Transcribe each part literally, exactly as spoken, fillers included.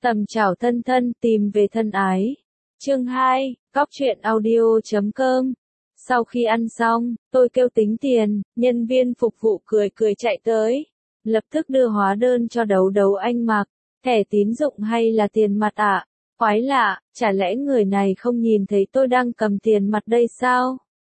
Tầm chào thân thân, tìm về thân ái. Chương hai, Cóc truyện audio chấm com. Sau khi ăn xong, tôi kêu tính tiền, nhân viên phục vụ cười cười chạy tới. Lập tức đưa hóa đơn cho Đấu Đấu Anh mặc. Thẻ tín dụng hay là tiền mặt ạ? À? Quái lạ, chả lẽ người này không nhìn thấy tôi đang cầm tiền mặt đây sao?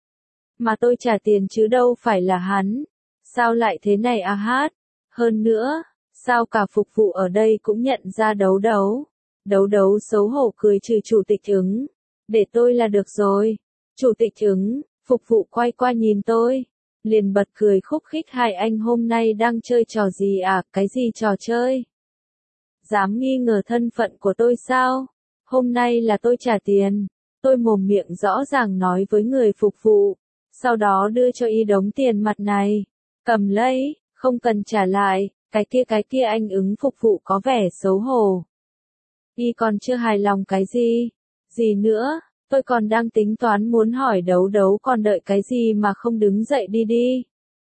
Mà tôi trả tiền chứ đâu phải là hắn. Sao lại thế này à hát? Hơn nữa, sao cả phục vụ ở đây cũng nhận ra Đấu Đấu? Đấu Đấu xấu hổ cười trừ chủ tịch ứng. Để tôi là được rồi. Chủ tịch ứng, phục vụ quay qua nhìn tôi. Liền bật cười khúc khích, hai anh hôm nay đang chơi trò gì à? Cái gì trò chơi? Dám nghi ngờ thân phận của tôi sao? Hôm nay là tôi trả tiền. Tôi mồm miệng rõ ràng nói với người phục vụ. Sau đó đưa cho y đống tiền mặt này. Cầm lấy, không cần trả lại. Cái kia cái kia anh ứng phục vụ có vẻ xấu hổ. Y còn chưa hài lòng cái gì? Gì nữa? Tôi còn đang tính toán muốn hỏi Đấu Đấu còn đợi cái gì mà không đứng dậy đi đi.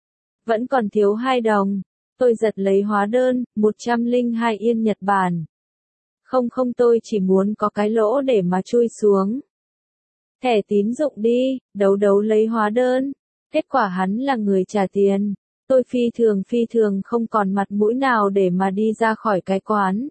Vẫn còn thiếu hai đồng. Tôi giật lấy hóa đơn, một trăm lẻ hai yên Nhật Bản. Không không tôi chỉ muốn có cái lỗ để mà chui xuống. Thẻ tín dụng đi, Đấu Đấu lấy hóa đơn. Kết quả hắn là người trả tiền. Tôi phi thường phi thường không còn mặt mũi nào để mà đi ra khỏi cái quán.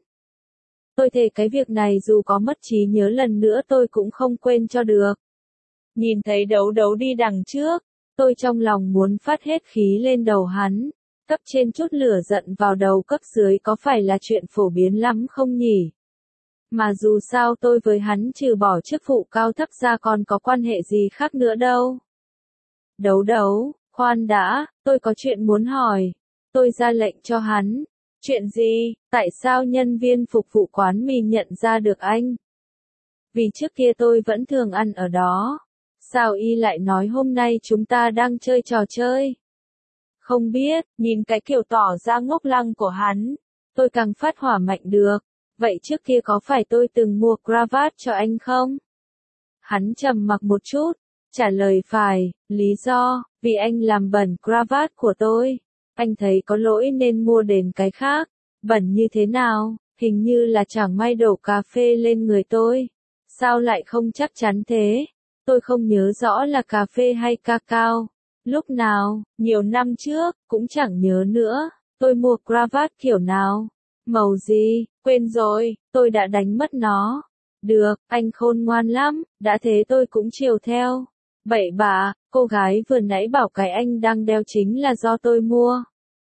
Tôi thề cái việc này dù có mất trí nhớ lần nữa tôi cũng không quên cho được. Nhìn thấy Đấu Đấu đi đằng trước, tôi trong lòng muốn phát hết khí lên đầu hắn. Cấp trên chút lửa giận vào đầu cấp dưới có phải là chuyện phổ biến lắm không nhỉ? Mà dù sao tôi với hắn trừ bỏ chức vụ cao thấp ra còn có quan hệ gì khác nữa đâu. Đấu Đấu, khoan đã, tôi có chuyện muốn hỏi. Tôi ra lệnh cho hắn. Chuyện gì? Tại sao nhân viên phục vụ quán mì nhận ra được anh? Vì trước kia tôi vẫn thường ăn ở đó. Sao y lại nói hôm nay chúng ta đang chơi trò chơi? Không biết, nhìn cái kiểu tỏ ra ngốc lăng của hắn. Tôi càng phát hỏa mạnh được. Vậy trước kia có phải tôi từng mua cravat cho anh không? Hắn trầm mặc một chút. Trả lời phải, lý do, vì anh làm bẩn cravat của tôi. Anh thấy có lỗi nên mua đến cái khác. Bẩn như thế nào? Hình như là chẳng may đổ cà phê lên người tôi. Sao lại không chắc chắn thế? Tôi không nhớ rõ là cà phê hay cacao. Lúc nào, nhiều năm trước, cũng chẳng nhớ nữa. Tôi mua cravat kiểu nào? Màu gì? Quên rồi, tôi đã đánh mất nó. Được, anh khôn ngoan lắm, đã thế tôi cũng chiều theo. Bậy bạ, cô gái vừa nãy bảo cái anh đang đeo chính là do tôi mua.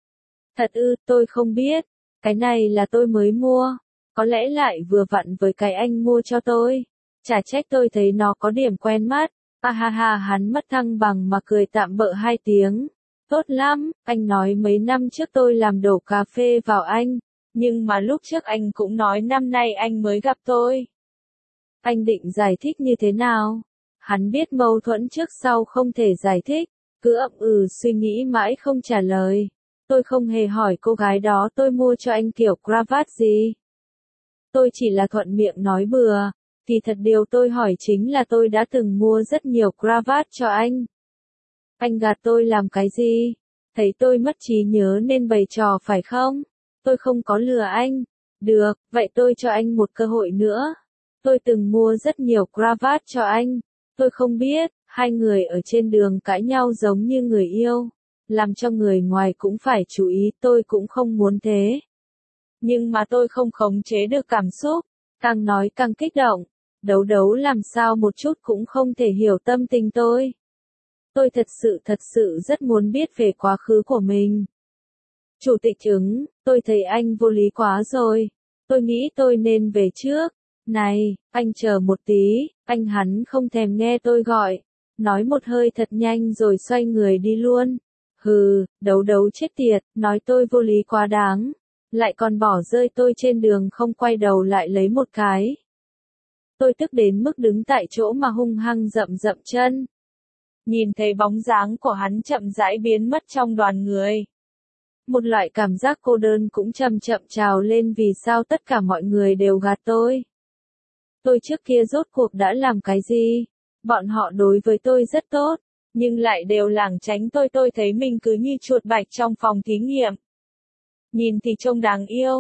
Thật ư, tôi không biết. Cái này là tôi mới mua. Có lẽ lại vừa vặn với cái anh mua cho tôi. Chả trách tôi thấy nó có điểm quen mắt. À ha ha, hắn mất thăng bằng mà cười tạm bợ hai tiếng. Tốt lắm, anh nói mấy năm trước tôi làm đổ cà phê vào anh. Nhưng mà lúc trước anh cũng nói năm nay anh mới gặp tôi. Anh định giải thích như thế nào? Hắn biết mâu thuẫn trước sau không thể giải thích. Cứ ậm ừ suy nghĩ mãi không trả lời. Tôi không hề hỏi cô gái đó tôi mua cho anh kiểu cravat gì. Tôi chỉ là thuận miệng nói bừa. Kỳ thật điều tôi hỏi chính là tôi đã từng mua rất nhiều cravat cho anh. Anh gạt tôi làm cái gì? Thấy tôi mất trí nhớ nên bày trò phải không? Tôi không có lừa anh. Được, vậy tôi cho anh một cơ hội nữa. Tôi từng mua rất nhiều cravat cho anh. Tôi không biết, hai người ở trên đường cãi nhau giống như người yêu. Làm cho người ngoài cũng phải chú ý, tôi cũng không muốn thế. Nhưng mà tôi không khống chế được cảm xúc. Càng nói càng kích động. Đấu Đấu làm sao một chút cũng không thể hiểu tâm tình tôi. Tôi thật sự thật sự rất muốn biết về quá khứ của mình. Chủ tịch ứng, tôi thấy anh vô lý quá rồi. Tôi nghĩ tôi nên về trước. Này, anh chờ một tí, anh hắn không thèm nghe tôi gọi. Nói một hơi thật nhanh rồi xoay người đi luôn. Hừ, Đấu Đấu chết tiệt, nói tôi vô lý quá đáng. Lại còn bỏ rơi tôi trên đường không quay đầu lại lấy một cái. Tôi tức đến mức đứng tại chỗ mà hung hăng dậm dậm chân. Nhìn thấy bóng dáng của hắn chậm rãi biến mất trong đoàn người. Một loại cảm giác cô đơn cũng chậm chậm trào lên vì sao tất cả mọi người đều gạt tôi. Tôi trước kia rốt cuộc đã làm cái gì? Bọn họ đối với tôi rất tốt, nhưng lại đều lảng tránh tôi. Tôi thấy mình cứ như chuột bạch trong phòng thí nghiệm. Nhìn thì trông đáng yêu,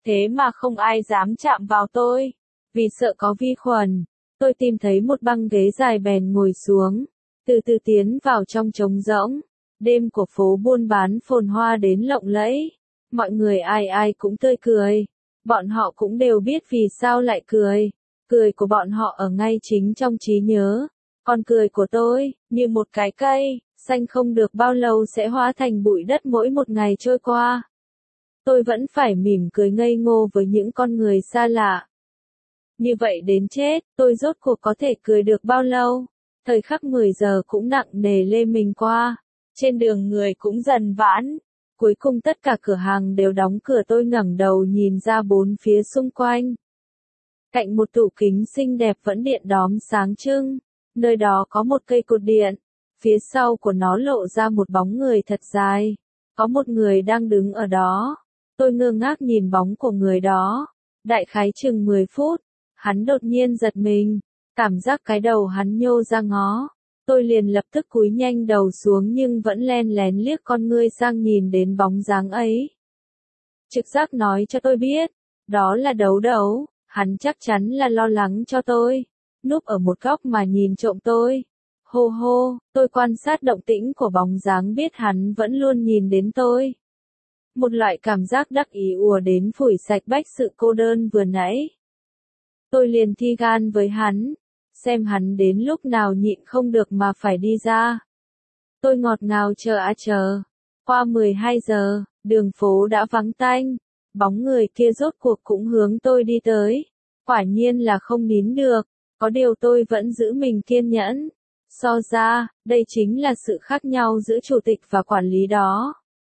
thế mà không ai dám chạm vào tôi, vì sợ có vi khuẩn. Tôi tìm thấy một băng ghế dài bèn ngồi xuống, từ từ tiến vào trong trống rỗng. Đêm của phố buôn bán phồn hoa đến lộng lẫy, mọi người ai ai cũng tươi cười, bọn họ cũng đều biết vì sao lại cười, cười của bọn họ ở ngay chính trong trí nhớ, còn cười của tôi, như một cái cây, xanh không được bao lâu sẽ hóa thành bụi đất mỗi một ngày trôi qua. Tôi vẫn phải mỉm cười ngây ngô với những con người xa lạ. Như vậy đến chết, tôi rốt cuộc có thể cười được bao lâu? Thời khắc mười giờ cũng nặng nề lê mình qua. Trên đường người cũng dần vãn. Cuối cùng tất cả cửa hàng đều đóng cửa, tôi ngẩng đầu nhìn ra bốn phía xung quanh. Cạnh một tủ kính xinh đẹp vẫn điện đóm sáng trưng. Nơi đó có một cây cột điện. Phía sau của nó lộ ra một bóng người thật dài. Có một người đang đứng ở đó. Tôi ngơ ngác nhìn bóng của người đó. Đại khái chừng mười phút. Hắn đột nhiên giật mình. Cảm giác cái đầu hắn nhô ra ngó. Tôi liền lập tức cúi nhanh đầu xuống nhưng vẫn len lén liếc con ngươi sang nhìn đến bóng dáng ấy. Trực giác nói cho tôi biết. Đó là Đấu Đấu. Hắn chắc chắn là lo lắng cho tôi. Núp ở một góc mà nhìn trộm tôi. Hô hô, tôi quan sát động tĩnh của bóng dáng biết hắn vẫn luôn nhìn đến tôi. Một loại cảm giác đắc ý ùa đến phủi sạch bách sự cô đơn vừa nãy. Tôi liền thi gan với hắn, xem hắn đến lúc nào nhịn không được mà phải đi ra. Tôi ngọt ngào chờ á chờ. Qua mười hai giờ, đường phố đã vắng tanh, bóng người kia rốt cuộc cũng hướng tôi đi tới. Quả nhiên là không nín được, có điều tôi vẫn giữ mình kiên nhẫn. So ra, đây chính là sự khác nhau giữa chủ tịch và quản lý đó.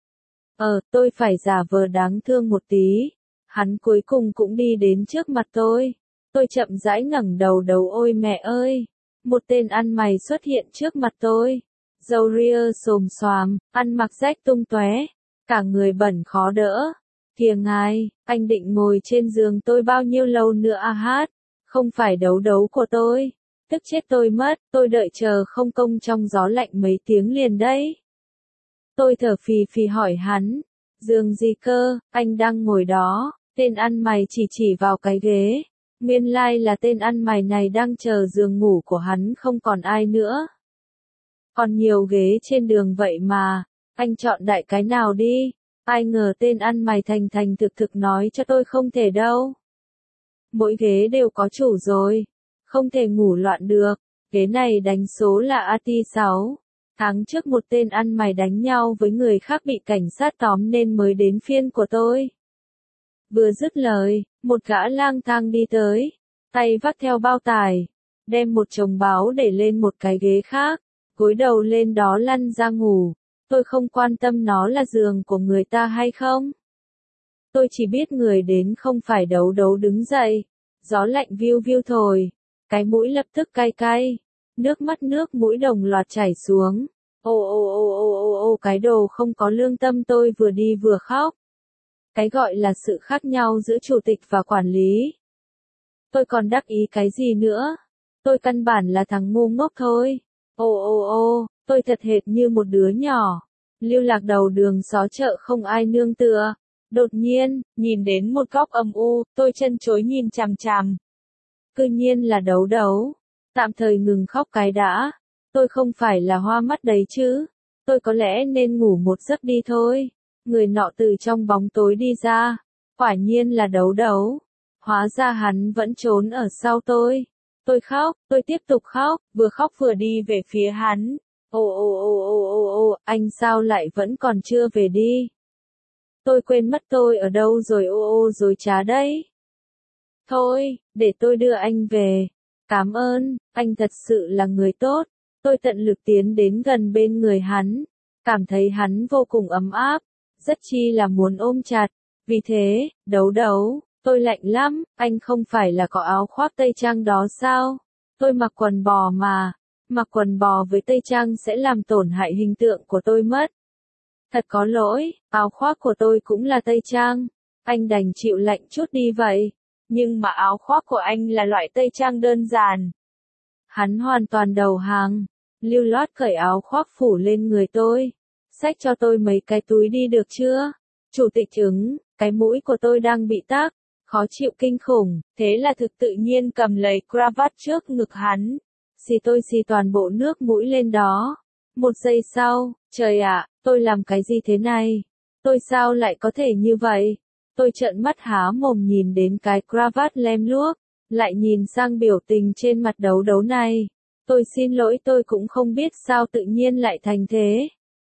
Ờ, tôi phải giả vờ đáng thương một tí. Hắn cuối cùng cũng đi đến trước mặt tôi. Tôi chậm rãi ngẩng đầu đầu ôi mẹ ơi. Một tên ăn mày xuất hiện trước mặt tôi. Râu ria xồm xoàm, ăn mặc rách tung tóe, cả người bẩn khó đỡ. Kìa ngài, anh định ngồi trên giường tôi bao nhiêu lâu nữa à hát? Không phải Đấu Đấu của tôi. Tức chết tôi mất, tôi đợi chờ không công trong gió lạnh mấy tiếng liền đấy. Tôi thở phì phì hỏi hắn, giường gì cơ, anh đang ngồi đó. Tên ăn mày chỉ chỉ vào cái ghế. Nguyên lai là tên ăn mày này đang chờ giường ngủ của hắn không còn ai nữa. Còn nhiều ghế trên đường vậy mà, anh chọn đại cái nào đi. Ai ngờ tên ăn mày thành thành thực thực nói cho tôi không thể đâu. Mỗi ghế đều có chủ rồi, không thể ngủ loạn được. Ghế này đánh số là a tê sáu. Tháng trước một tên ăn mày đánh nhau với người khác bị cảnh sát tóm nên mới đến phiên của tôi. Vừa dứt lời, một gã lang thang đi tới, tay vắt theo bao tải, đem một chồng báo để lên một cái ghế khác, gối đầu lên đó lăn ra ngủ. Tôi không quan tâm nó là giường của người ta hay không. Tôi chỉ biết người đến không phải Đấu Đấu đứng dậy. Gió lạnh viu viu thổi, cái mũi lập tức cay cay, nước mắt nước mũi đồng loạt chảy xuống. Ô ô ô ô ô ô cái đồ không có lương tâm, tôi vừa đi vừa khóc. Cái gọi là sự khác nhau giữa chủ tịch và quản lý. Tôi còn đắc ý cái gì nữa? Tôi căn bản là thằng ngu ngốc thôi. Ô ô ô, tôi thật hệt như một đứa nhỏ, lưu lạc đầu đường xó chợ không ai nương tựa. Đột nhiên, nhìn đến một góc âm u, tôi chân chối nhìn chằm chằm. Cư nhiên là Đấu Đấu. Tạm thời ngừng khóc cái đã. Tôi không phải là hoa mắt đấy chứ. Tôi có lẽ nên ngủ một giấc đi thôi. Người nọ từ trong bóng tối đi ra. Quả nhiên là Đấu Đấu. Hóa ra hắn vẫn trốn ở sau tôi. Tôi khóc, tôi tiếp tục khóc, vừa khóc vừa đi về phía hắn. Ồ ồ ồ ồ ồ ồ, anh sao lại vẫn còn chưa về đi? Tôi quên mất tôi ở đâu rồi, ô ô rồi chả đấy. Thôi, để tôi đưa anh về. Cảm ơn, anh thật sự là người tốt. Tôi tận lực tiến đến gần bên người hắn. Cảm thấy hắn vô cùng ấm áp. Rất chi là muốn ôm chặt. Vì thế, Đấu Đấu, tôi lạnh lắm, anh không phải là có áo khoác tây trang đó sao? Tôi mặc quần bò mà. Mặc quần bò với tây trang sẽ làm tổn hại hình tượng của tôi mất. Thật có lỗi, áo khoác của tôi cũng là tây trang. Anh đành chịu lạnh chút đi vậy. Nhưng mà áo khoác của anh là loại tây trang đơn giản. Hắn hoàn toàn đầu hàng. Lưu loát cởi áo khoác phủ lên người tôi. Xách cho tôi mấy cái túi đi được chưa? Chủ tịch ứng, Cái mũi của tôi đang bị tắc, khó chịu kinh khủng, thế là thực tự nhiên cầm lấy cravat trước ngực hắn. Xì tôi xì toàn bộ nước mũi lên đó. Một giây sau, trời ạ, tôi làm cái gì thế này? Tôi sao lại có thể như vậy? Tôi trợn mắt há mồm nhìn đến cái cravat lem luốc, lại nhìn sang biểu tình trên mặt đấu đấu này. Tôi xin lỗi, tôi cũng không biết sao tự nhiên lại thành thế.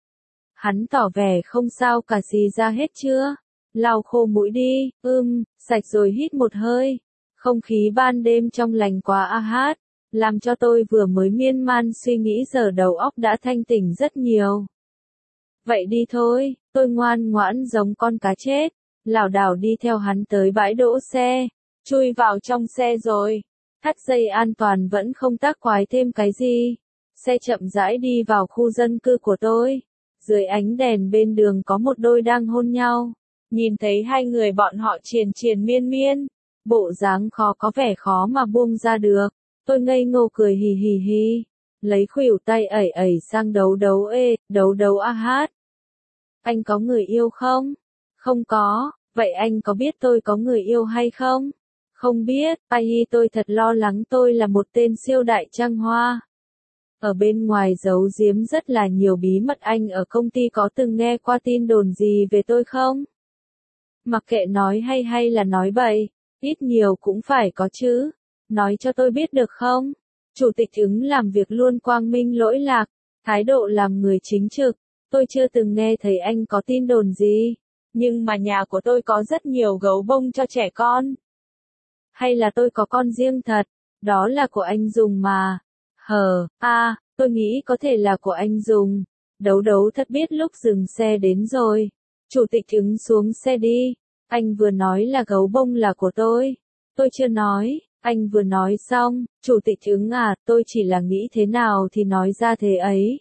Hắn tỏ vẻ không sao cả, xì ra hết chưa? Lau khô mũi đi, ưm, sạch rồi, hít một hơi. Không khí ban đêm trong lành quá a hát, làm cho tôi vừa mới miên man suy nghĩ giờ đầu óc đã thanh tỉnh rất nhiều. Vậy đi thôi, tôi ngoan ngoãn giống con cá chết, lảo đảo đi theo hắn tới bãi đỗ xe, chui vào trong xe rồi. Thắt dây an toàn vẫn không tác quái thêm cái gì. Xe chậm rãi đi vào khu dân cư của tôi. Dưới ánh đèn bên đường có một đôi đang hôn nhau. Nhìn thấy hai người bọn họ triền triền miên miên, bộ dáng khó có vẻ khó mà buông ra được. Tôi ngây ngô cười hì hì hì, lấy khuỷu tay ẩy ẩy sang đấu đấu ê, đấu đấu a hát. Anh có người yêu không? Không có, vậy anh có biết tôi có người yêu hay không? Không biết, ai tôi thật lo lắng, tôi là một tên siêu đại trăng hoa. Ở bên ngoài giấu giếm rất là nhiều bí mật, anh ở công ty có từng nghe qua tin đồn gì về tôi không? Mặc kệ nói hay hay là nói bậy, ít nhiều cũng phải có chứ. Nói cho tôi biết được không? Chủ tịch ứng làm việc luôn quang minh lỗi lạc, thái độ làm người chính trực. Tôi chưa từng nghe thấy anh có tin đồn gì. Nhưng mà nhà của tôi có rất nhiều gấu bông cho trẻ con. Hay là tôi có con riêng thật, đó là của anh dùng mà. Hờ, a, à, tôi nghĩ có thể là của anh dùng. Đấu đấu thật biết lúc dừng xe đến rồi. Chủ tịch ứng xuống xe đi. Anh vừa nói là gấu bông là của tôi. Tôi chưa nói, anh vừa nói xong. Chủ tịch ứng à, tôi chỉ là nghĩ thế nào thì nói ra thế ấy.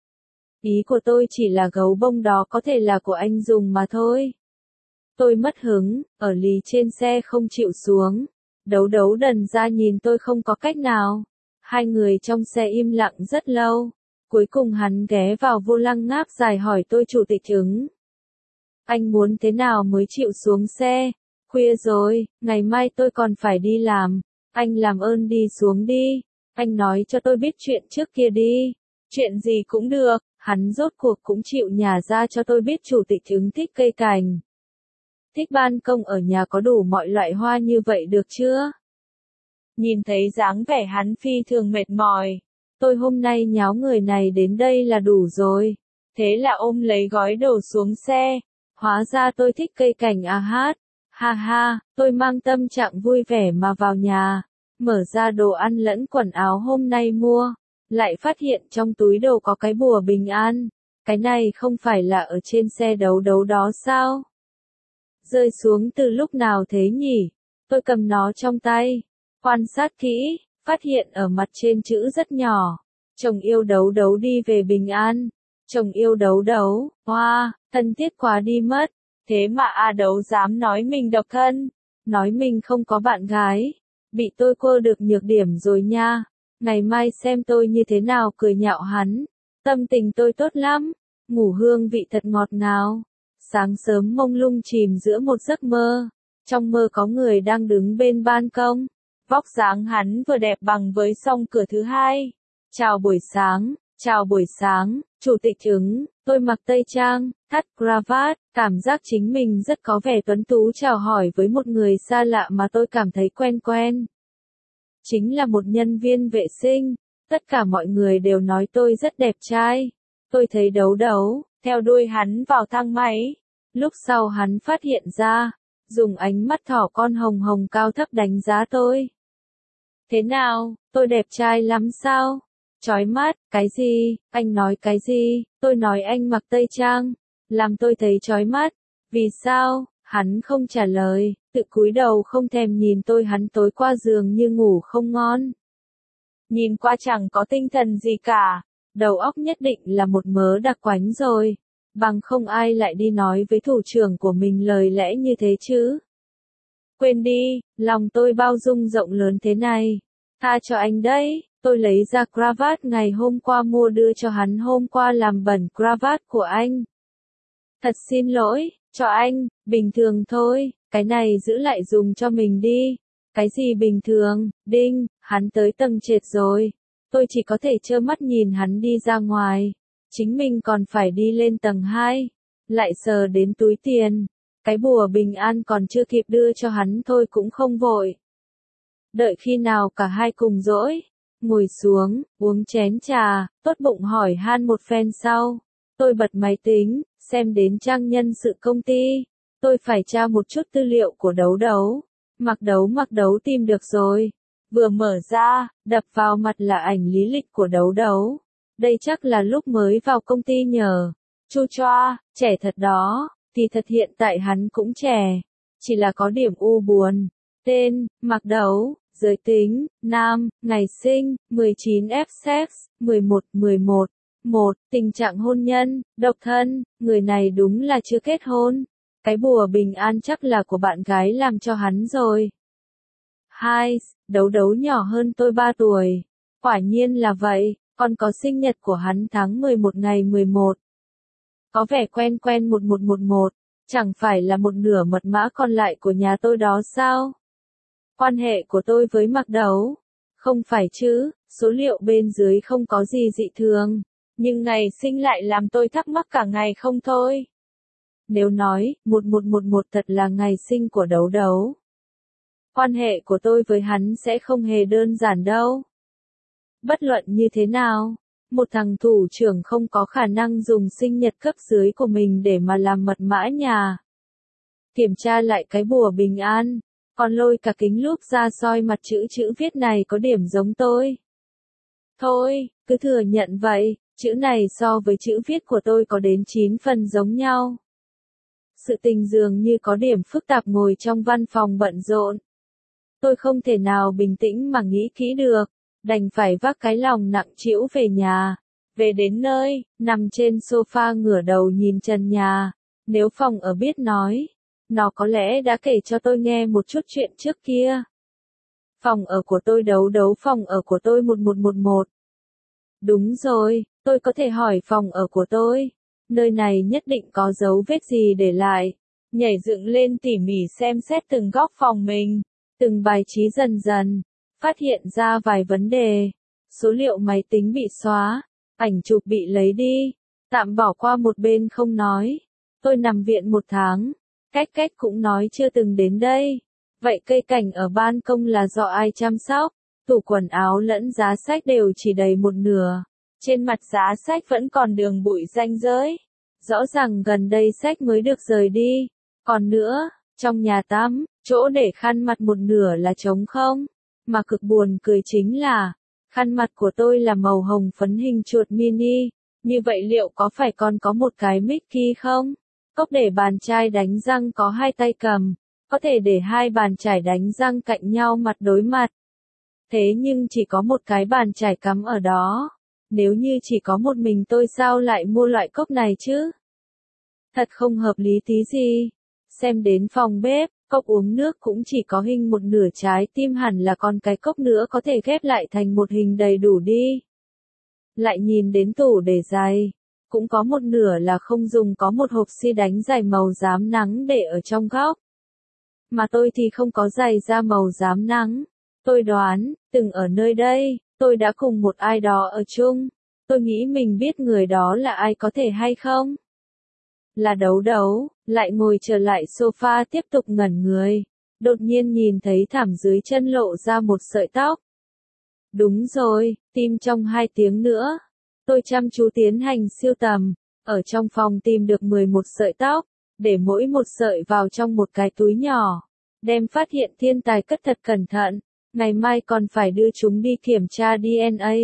Ý của tôi chỉ là gấu bông đó có thể là của anh dùng mà thôi. Tôi mất hứng, ở lì trên xe không chịu xuống. Đấu đấu đần ra nhìn tôi không có cách nào. Hai người trong xe im lặng rất lâu. Cuối cùng hắn ghé vào vô lăng ngáp dài hỏi tôi, chủ tịch ứng. Anh muốn thế nào mới chịu xuống xe? Khuya rồi, ngày mai tôi còn phải đi làm. Anh làm ơn đi xuống đi. Anh nói cho tôi biết chuyện trước kia đi. Chuyện gì cũng được, hắn rốt cuộc cũng chịu nhả ra cho tôi biết chủ tịch ứng thích cây cảnh. Thích ban công ở nhà có đủ mọi loại hoa như vậy được chưa? Nhìn thấy dáng vẻ hắn phi thường mệt mỏi. Tôi hôm nay nháo người này đến đây là đủ rồi. Thế là ôm lấy gói đồ xuống xe. Hóa ra tôi thích cây cảnh a hát. Ha ha, tôi mang tâm trạng vui vẻ mà vào nhà. Mở ra đồ ăn lẫn quần áo hôm nay mua. Lại phát hiện trong túi đồ có cái bùa bình an. Cái này không phải là ở trên xe đấu đấu đó sao? Rơi xuống từ lúc nào thế nhỉ? Tôi cầm nó trong tay. Quan sát kỹ, phát hiện ở mặt trên chữ rất nhỏ. Chồng yêu đấu đấu đi về bình an. Chồng yêu đấu đấu, hoa, wow, thân thiết quá đi mất. Thế mà A đấu dám nói mình độc thân. Nói mình không có bạn gái. Bị tôi quơ được nhược điểm rồi nha. Ngày mai xem tôi như thế nào cười nhạo hắn. Tâm tình tôi tốt lắm. Ngủ hương vị thật ngọt ngào. Sáng sớm mông lung chìm giữa một giấc mơ. Trong mơ có người đang đứng bên ban công. Vóc dáng hắn vừa đẹp bằng với song cửa thứ hai. Chào buổi sáng, chào buổi sáng, chủ tịch ứng, tôi mặc tây trang, thắt cravat, cảm giác chính mình rất có vẻ tuấn tú chào hỏi với một người xa lạ mà tôi cảm thấy quen quen. Chính là một nhân viên vệ sinh, tất cả mọi người đều nói tôi rất đẹp trai. Tôi thấy đấu đấu, theo đuôi hắn vào thang máy. Lúc sau hắn phát hiện ra, dùng ánh mắt thỏ con hồng hồng cao thấp đánh giá tôi. Thế nào, tôi đẹp trai lắm sao? Chói mắt, cái gì, anh nói cái gì, tôi nói anh mặc tây trang, làm tôi thấy chói mắt. Vì sao? Hắn không trả lời, tự cúi đầu không thèm nhìn tôi, hắn tối qua giường như ngủ không ngon. Nhìn qua chẳng có tinh thần gì cả, đầu óc nhất định là một mớ đặc quánh rồi. Bằng không ai lại đi nói với thủ trưởng của mình lời lẽ như thế chứ. Quên đi, lòng tôi bao dung rộng lớn thế này. Tha cho anh đấy, tôi lấy ra cravat ngày hôm qua mua đưa cho hắn hôm qua làm bẩn cravat của anh. Thật xin lỗi, Cho anh, bình thường thôi, cái này giữ lại dùng cho mình đi. Cái gì bình thường, đinh, hắn tới tầng trệt rồi. Tôi chỉ có thể trơ mắt nhìn hắn đi ra ngoài. Chính mình còn phải đi lên tầng hai. Lại sờ đến túi tiền. Cái bùa bình an còn chưa kịp đưa cho hắn thôi cũng không vội. Đợi khi nào cả hai cùng rỗi. Ngồi xuống, uống chén trà, tốt bụng hỏi han một phen sau. Tôi bật máy tính, xem đến trang nhân sự công ty. Tôi phải tra một chút tư liệu của đấu đấu. Mặc đấu mặc đấu tìm được rồi. Vừa mở ra, đập vào mặt là ảnh lý lịch của đấu đấu. Đây chắc là lúc mới vào công ty nhờ. Chu choa, trẻ thật đó, thì thật hiện tại hắn cũng trẻ. Chỉ là có điểm u buồn. Tên, mặc đấu, giới tính, nam, ngày sinh, mười chín F sex, mười một mười một. một. Tình trạng hôn nhân, độc thân, người này đúng là chưa kết hôn. Cái bùa bình an chắc là của bạn gái làm cho hắn rồi. hai. Đấu đấu nhỏ hơn tôi ba tuổi. Quả nhiên là vậy, còn có sinh nhật của hắn tháng mười một ngày mười một. Có vẻ quen quen một một một một, chẳng phải là một nửa mật mã còn lại của nhà tôi đó sao? Quan hệ của tôi với mặc đấu. Không phải chứ, số liệu bên dưới không có gì dị thường. Nhưng ngày sinh lại làm tôi thắc mắc cả ngày không thôi. Nếu nói, một một một một thật là ngày sinh của đấu đấu. Quan hệ của tôi với hắn sẽ không hề đơn giản đâu. Bất luận như thế nào, một thằng thủ trưởng không có khả năng dùng sinh nhật cấp dưới của mình để mà làm mật mã nhà. Kiểm tra lại cái bùa bình an, còn lôi cả kính lúp ra soi mặt chữ chữ viết này có điểm giống tôi. Thôi, cứ thừa nhận vậy, chữ này so với chữ viết của tôi có đến chín phần giống nhau. Sự tình dường như có điểm phức tạp ngồi trong văn phòng bận rộn. Tôi không thể nào bình tĩnh mà nghĩ kỹ được, đành phải vác cái lòng nặng trĩu về nhà. Về đến nơi, nằm trên sofa ngửa đầu nhìn trần nhà. Nếu phòng ở biết nói, nó có lẽ đã kể cho tôi nghe một chút chuyện trước kia. Phòng ở của tôi đấu đấu phòng ở của tôi một một một một. Đúng rồi, tôi có thể hỏi phòng ở của tôi. Nơi này nhất định có dấu vết gì để lại. Nhảy dựng lên tỉ mỉ xem xét từng góc phòng mình, từng bài trí dần dần, phát hiện ra vài vấn đề. Số liệu máy tính bị xóa, ảnh chụp bị lấy đi, tạm bỏ qua một bên không nói. Tôi nằm viện một tháng, cách cách cũng nói chưa từng đến đây. Vậy cây cảnh ở ban công là do ai chăm sóc? Tủ quần áo lẫn giá sách đều chỉ đầy một nửa. Trên mặt giá sách vẫn còn đường bụi ranh rới. Rõ ràng gần đây sách mới được rời đi. Còn nữa, trong nhà tắm, chỗ để khăn mặt một nửa là trống không. Mà cực buồn cười chính là, khăn mặt của tôi là màu hồng phấn hình chuột mini. Như vậy liệu có phải còn có một cái Mickey không? Cốc để bàn chải đánh răng có hai tay cầm. Có thể để hai bàn chải đánh răng cạnh nhau mặt đối mặt. Thế nhưng chỉ có một cái bàn chải cắm ở đó. Nếu như chỉ có một mình tôi sao lại mua loại cốc này chứ? Thật không hợp lý tí gì. Xem đến phòng bếp, cốc uống nước cũng chỉ có hình một nửa trái tim, hẳn là còn cái cốc nữa có thể ghép lại thành một hình đầy đủ đi. Lại nhìn đến tủ để giày, cũng có một nửa là không dùng, có một hộp xi đánh giày màu rám nắng để ở trong góc. Mà tôi thì không có giày da màu rám nắng. Tôi đoán, từng ở nơi đây, tôi đã cùng một ai đó ở chung. Tôi nghĩ mình biết người đó là ai, có thể hay không? Là đấu đấu, lại ngồi trở lại sofa tiếp tục ngẩn người. Đột nhiên nhìn thấy thảm dưới chân lộ ra một sợi tóc. Đúng rồi, tìm trong hai tiếng nữa. Tôi chăm chú tiến hành siêu tầm, ở trong phòng tìm được mười một sợi tóc, để mỗi một sợi vào trong một cái túi nhỏ. Đem phát hiện thiên tài cất thật cẩn thận, ngày mai còn phải đưa chúng đi kiểm tra đê en a.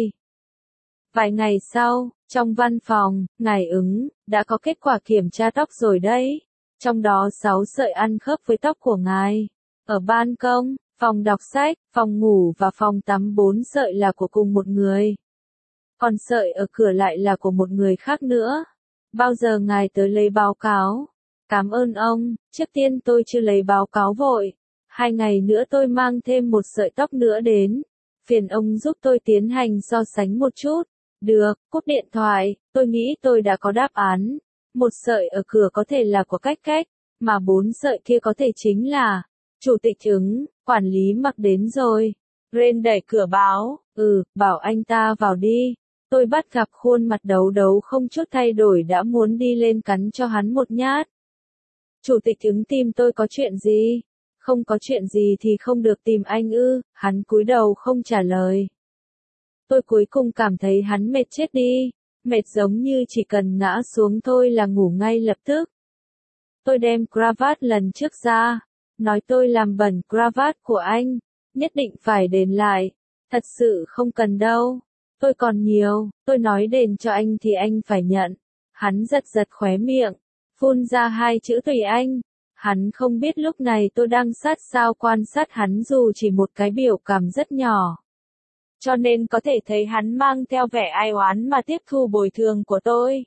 Vài ngày sau, trong văn phòng, ngài ứng, đã có kết quả kiểm tra tóc rồi đấy. Trong đó sáu sợi ăn khớp với tóc của ngài. Ở ban công, phòng đọc sách, phòng ngủ và phòng tắm bốn sợi là của cùng một người. Còn sợi ở cửa lại là của một người khác nữa. Bao giờ ngài tới lấy báo cáo? Cảm ơn ông, trước tiên tôi chưa lấy báo cáo vội. Hai ngày nữa tôi mang thêm một sợi tóc nữa đến. Phiền ông giúp tôi tiến hành so sánh một chút. Được, cúp điện thoại, tôi nghĩ tôi đã có đáp án. Một sợi ở cửa có thể là của cách cách, mà bốn sợi kia có thể chính là chủ tịch ứng, quản lý Mặc đến rồi. Ren đẩy cửa báo, ừ, bảo anh ta vào đi. Tôi bắt gặp khuôn mặt đấu đấu không chút thay đổi đã muốn đi lên cắn cho hắn một nhát. Chủ tịch ứng tìm tôi có chuyện gì? Không có chuyện gì thì không được tìm anh ư, hắn cúi đầu không trả lời. Tôi cuối cùng cảm thấy hắn mệt chết đi, mệt giống như chỉ cần ngã xuống thôi là ngủ ngay lập tức. Tôi đem cravat lần trước ra, nói tôi làm bẩn cravat của anh, nhất định phải đền lại, thật sự không cần đâu, tôi còn nhiều, tôi nói đền cho anh thì anh phải nhận. Hắn giật giật khóe miệng, phun ra hai chữ tùy anh. Hắn không biết lúc này tôi đang sát sao quan sát hắn dù chỉ một cái biểu cảm rất nhỏ. Cho nên có thể thấy hắn mang theo vẻ ai oán mà tiếp thu bồi thường của tôi.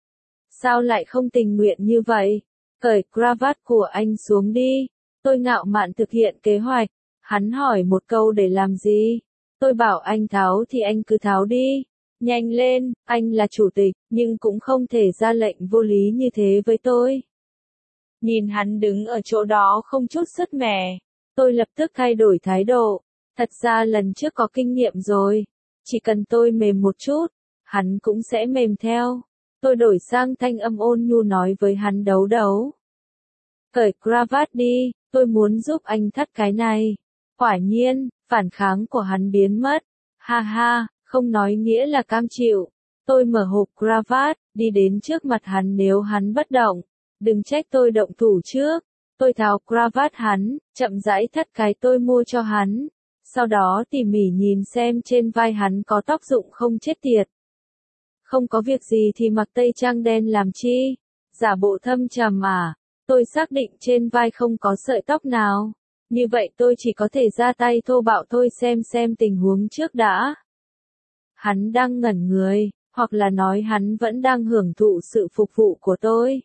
Sao lại không tình nguyện như vậy? Cởi cravat của anh xuống đi. Tôi ngạo mạn thực hiện kế hoạch. Hắn hỏi một câu để làm gì? Tôi bảo anh tháo thì anh cứ tháo đi. Nhanh lên, anh là chủ tịch, nhưng cũng không thể ra lệnh vô lý như thế với tôi. Nhìn hắn đứng ở chỗ đó không chút sứt mẻ. Tôi lập tức thay đổi thái độ. Thật ra lần trước có kinh nghiệm rồi. Chỉ cần tôi mềm một chút, hắn cũng sẽ mềm theo. Tôi đổi sang thanh âm ôn nhu nói với hắn đấu đấu. Cởi cravat đi, tôi muốn giúp anh thắt cái này. Quả nhiên, phản kháng của hắn biến mất. Ha ha, không nói nghĩa là cam chịu. Tôi mở hộp cravat, đi đến trước mặt hắn nếu hắn bất động. Đừng trách tôi động thủ trước. Tôi tháo cravat hắn, chậm rãi thắt cái tôi mua cho hắn. Sau đó tỉ mỉ nhìn xem trên vai hắn có tóc rụng không chết tiệt. Không có việc gì thì mặc tây trang đen làm chi? Giả bộ thâm trầm à? Tôi xác định trên vai không có sợi tóc nào. Như vậy tôi chỉ có thể ra tay thô bạo thôi xem xem tình huống trước đã. Hắn đang ngẩn người, hoặc là nói hắn vẫn đang hưởng thụ sự phục vụ của tôi.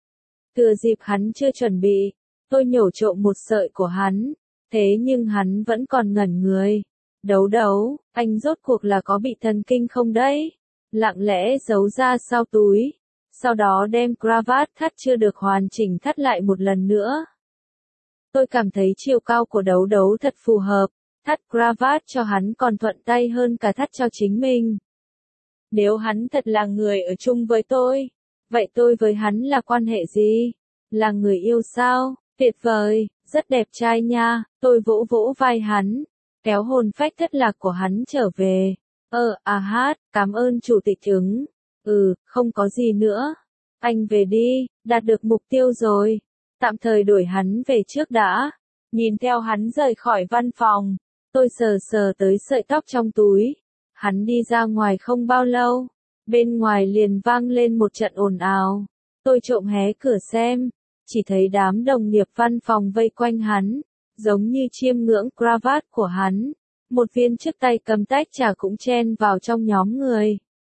Thừa dịp hắn chưa chuẩn bị, tôi nhổ trộm một sợi của hắn. Thế nhưng hắn vẫn còn ngẩn người. Đấu đấu, anh rốt cuộc là có bị thần kinh không đấy? Lặng lẽ giấu ra sau túi. Sau đó đem cravat thắt chưa được hoàn chỉnh thắt lại một lần nữa. Tôi cảm thấy chiều cao của đấu đấu thật phù hợp. Thắt cravat cho hắn còn thuận tay hơn cả thắt cho chính mình. Nếu hắn thật là người ở chung với tôi, vậy tôi với hắn là quan hệ gì? Là người yêu sao? Tuyệt vời, rất đẹp trai nha. Tôi vỗ vỗ vai hắn, kéo hồn phách thất lạc của hắn trở về. Ờ, à hát, cảm ơn chủ tịch ứng. Ừ, không có gì nữa. Anh về đi, đạt được mục tiêu rồi. Tạm thời đuổi hắn về trước đã. Nhìn theo hắn rời khỏi văn phòng, tôi sờ sờ tới sợi tóc trong túi. Hắn đi ra ngoài không bao lâu, bên ngoài liền vang lên một trận ồn ào. Tôi trộm hé cửa xem, chỉ thấy đám đồng nghiệp văn phòng vây quanh hắn, giống như chiêm ngưỡng cravat của hắn. Một viên trước tay cầm tách trà cũng chen vào trong nhóm người.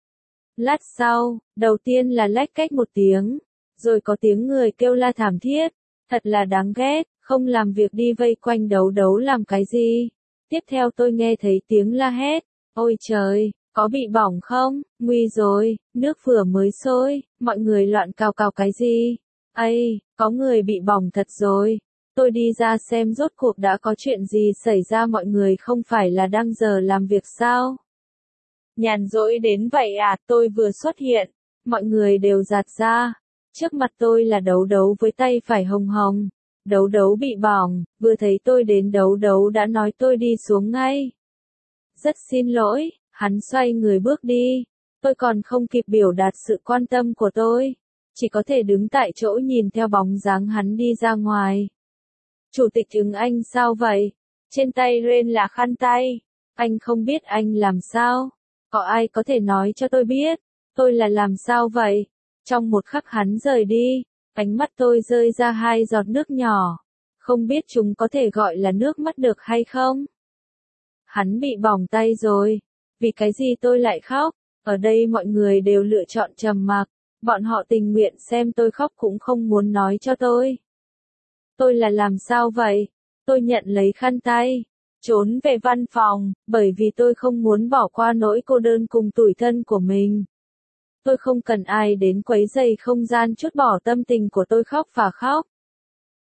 Lát sau, đầu tiên là lách cách một tiếng, rồi có tiếng người kêu la thảm thiết, thật là đáng ghét, không làm việc đi vây quanh đấu đấu làm cái gì. Tiếp theo tôi nghe thấy tiếng la hét, ôi trời, có bị bỏng không, nguy rồi, nước vừa mới sôi, mọi người loạn cào cào cái gì, ây, có người bị bỏng thật rồi. Tôi đi ra xem rốt cuộc đã có chuyện gì xảy ra mọi người không phải là đang giờ làm việc sao? Nhàn rỗi đến vậy à, tôi vừa xuất hiện, mọi người đều giạt ra. Trước mặt tôi là đấu đấu với tay phải hồng hồng. Đấu đấu bị bỏng, vừa thấy tôi đến đấu đấu đã nói tôi đi xuống ngay. Rất xin lỗi, hắn xoay người bước đi. Tôi còn không kịp biểu đạt sự quan tâm của tôi. Chỉ có thể đứng tại chỗ nhìn theo bóng dáng hắn đi ra ngoài. Chủ tịch ứng anh sao vậy? Trên tay Ren là khăn tay. Anh không biết anh làm sao? Có ai có thể nói cho tôi biết? Tôi là làm sao vậy? Trong một khắc hắn rời đi, ánh mắt tôi rơi ra hai giọt nước nhỏ. Không biết chúng có thể gọi là nước mắt được hay không? Hắn bị bỏng tay rồi. Vì cái gì tôi lại khóc? Ở đây mọi người đều lựa chọn trầm mặc. Bọn họ tình nguyện xem tôi khóc cũng không muốn nói cho tôi. Tôi là làm sao vậy? Tôi nhận lấy khăn tay, trốn về văn phòng, bởi vì tôi không muốn bỏ qua nỗi cô đơn cùng tủi thân của mình. Tôi không cần ai đến quấy rầy không gian trút bỏ tâm tình của tôi khóc và khóc.